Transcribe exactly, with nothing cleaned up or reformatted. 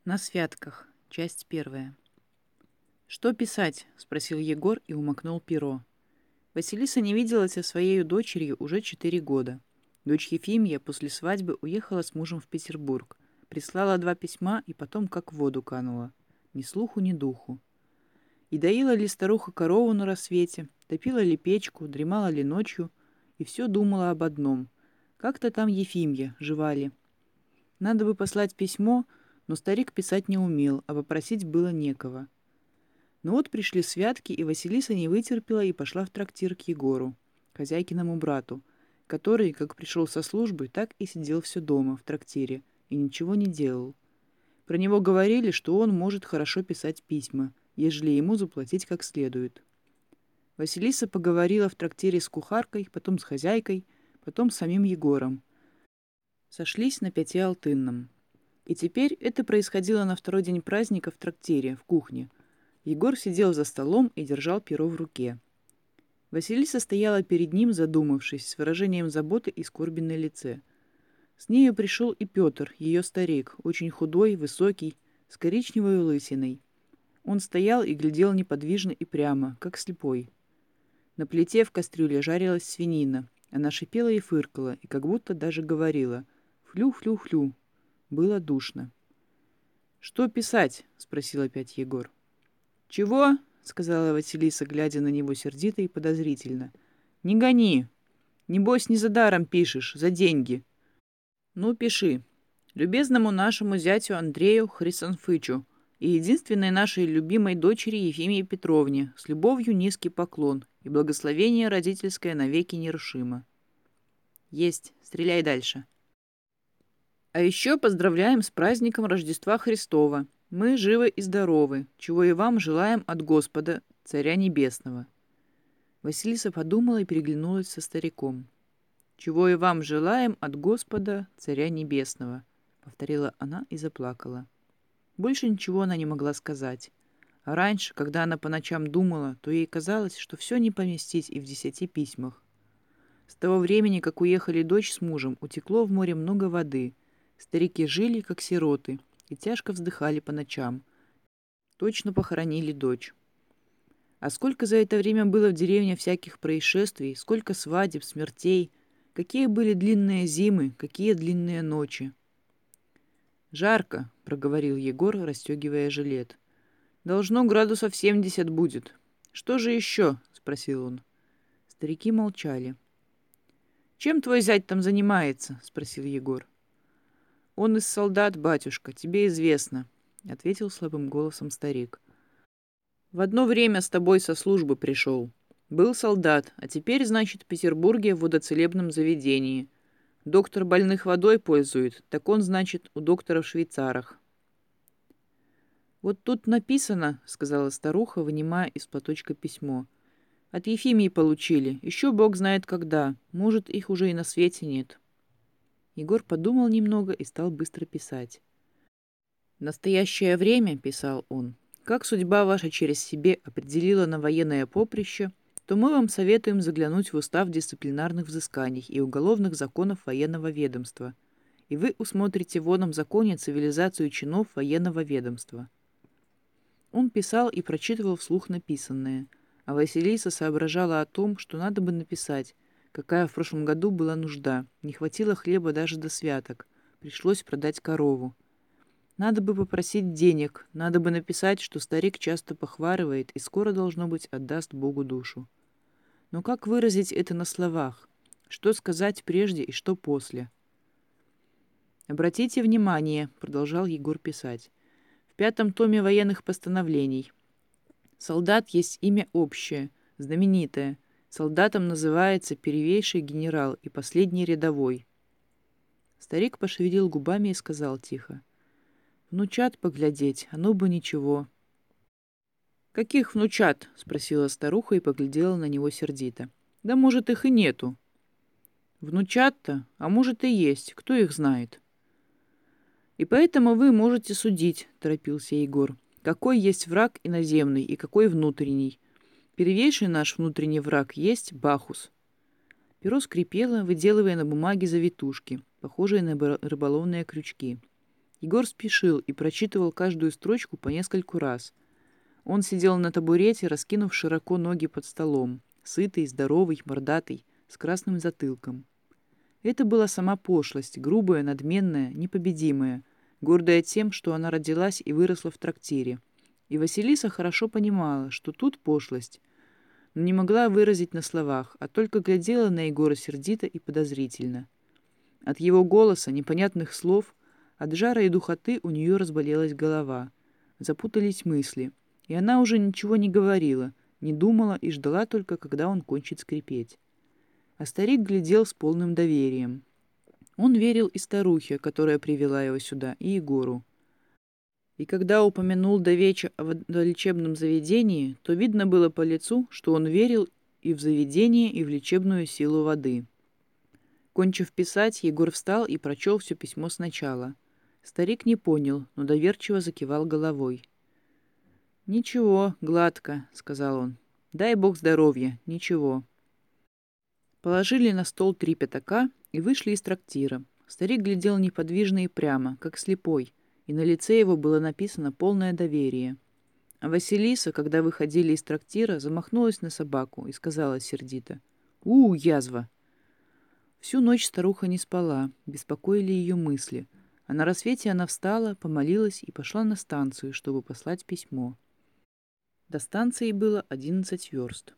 На святках. Часть первая. «Что писать?» — спросил Егор и умокнул перо. Василиса не виделась со своей дочерью уже четыре года. Дочь Ефимья после свадьбы уехала с мужем в Петербург, прислала два письма и потом как в воду канула. Ни слуху, ни духу. И доила ли старуха корову на рассвете, топила ли печку, дремала ли ночью, и все думала об одном. Как-то там Ефимья, жива ли. Надо бы послать письмо, но старик писать не умел, а попросить было некого. Но вот пришли святки, и Василиса не вытерпела и пошла в трактир к Егору, хозяйкиному брату, который, как пришел со службы, так и сидел все дома, в трактире, и ничего не делал. Про него говорили, что он может хорошо писать письма, ежели ему заплатить как следует. Василиса поговорила в трактире с кухаркой, потом с хозяйкой, потом с самим Егором. Сошлись на Пятиалтынном. И теперь это происходило на второй день праздника в трактире, в кухне. Егор сидел за столом и держал перо в руке. Василиса стояла перед ним, задумавшись, с выражением заботы и скорби на лице. С нею пришел и Петр, ее старик, очень худой, высокий, с коричневой лысиной. Он стоял и глядел неподвижно и прямо, как слепой. На плите в кастрюле жарилась свинина. Она шипела и фыркала, и как будто даже говорила «флю-флю-флю». Было душно. «Что писать?» — спросил опять Егор. «Чего?» — сказала Василиса, глядя на него сердито и подозрительно. «Не гони. Небось, не за даром пишешь, за деньги». «Ну, пиши. Любезному нашему зятю Андрею Хрисанфычу и единственной нашей любимой дочери Ефимии Петровне с любовью низкий поклон и благословение родительское навеки нерушимо». «Есть. Стреляй дальше». «А еще поздравляем с праздником Рождества Христова. Мы живы и здоровы, чего и вам желаем от Господа, Царя Небесного». Василиса подумала и переглянулась со стариком. «Чего и вам желаем от Господа, Царя Небесного», — повторила она и заплакала. Больше ничего она не могла сказать. А раньше, когда она по ночам думала, то ей казалось, что все не поместить и в десяти письмах. С того времени, как уехали дочь с мужем, утекло в море много воды. Старики жили, как сироты, и тяжко вздыхали по ночам. Точно похоронили дочь. А сколько за это время было в деревне всяких происшествий, сколько свадеб, смертей, какие были длинные зимы, какие длинные ночи. «Жарко», — проговорил Егор, расстегивая жилет. «Должно градусов семьдесят будет. Что же еще?» — спросил он. Старики молчали. «Чем твой зять там занимается?» — спросил Егор. «Он из солдат, батюшка, тебе известно», — ответил слабым голосом старик. «В одно время с тобой со службы пришел. Был солдат, а теперь, значит, в Петербурге в водоцелебном заведении. Доктор больных водой пользует, так он, значит, у доктора в Швейцарах». «Вот тут написано», — сказала старуха, вынимая из платочка письмо. «От Ефимии получили. Еще Бог знает когда. Может, их уже и на свете нет». Егор подумал немного и стал быстро писать. «В настоящее время, — писал он, — как судьба ваша через себе определила на военное поприще, то мы вам советуем заглянуть в устав дисциплинарных взысканий и уголовных законов военного ведомства, и вы усмотрите в оном законе цивилизацию чинов военного ведомства». Он писал и прочитывал вслух написанное, а Василиса соображала о том, что надо бы написать, какая в прошлом году была нужда, не хватило хлеба даже до святок, пришлось продать корову. Надо бы попросить денег, надо бы написать, что старик часто похварывает и скоро, должно быть, отдаст Богу душу. Но как выразить это на словах? Что сказать прежде и что после? «Обратите внимание», — продолжал Егор писать, — «в пятом томе военных постановлений. Солдат есть имя общее, знаменитое. Солдатом называется первейший генерал и последний рядовой». Старик пошевелил губами и сказал тихо: «Внучат поглядеть, оно бы ничего». «Каких внучат?» — спросила старуха и поглядела на него сердито. «Да может, их и нету». «Внучат-то? А может, и есть. Кто их знает?» «И поэтому вы можете судить», — торопился Егор, «какой есть враг иноземный и какой внутренний. Первейший наш внутренний враг есть Бахус». Перо скрипело, выделывая на бумаге завитушки, похожие на рыболовные крючки. Егор спешил и прочитывал каждую строчку по нескольку раз. Он сидел на табурете, раскинув широко ноги под столом, сытый, здоровый, мордатый, с красным затылком. Это была сама пошлость, грубая, надменная, непобедимая, гордая тем, что она родилась и выросла в трактире. И Василиса хорошо понимала, что тут пошлость, но не могла выразить на словах, а только глядела на Егора сердито и подозрительно. От его голоса, непонятных слов, от жара и духоты у нее разболелась голова. Запутались мысли, и она уже ничего не говорила, не думала и ждала только, когда он кончит скрипеть. А старик глядел с полным доверием. Он верил и старухе, которая привела его сюда, и Егору. И когда упомянул давеча о водолечебном заведении, то видно было по лицу, что он верил и в заведение, и в лечебную силу воды. Кончив писать, Егор встал и прочел все письмо сначала. Старик не понял, но доверчиво закивал головой. «Ничего, гладко», — сказал он. «Дай бог здоровья, ничего». Положили на стол три пятака и вышли из трактира. Старик глядел неподвижно и прямо, как слепой, и на лице его было написано полное доверие. А Василиса, когда выходили из трактира, замахнулась на собаку и сказала сердито: «У, язва!» Всю ночь старуха не спала, беспокоили ее мысли, а на рассвете она встала, помолилась и пошла на станцию, чтобы послать письмо. До станции было одиннадцать верст.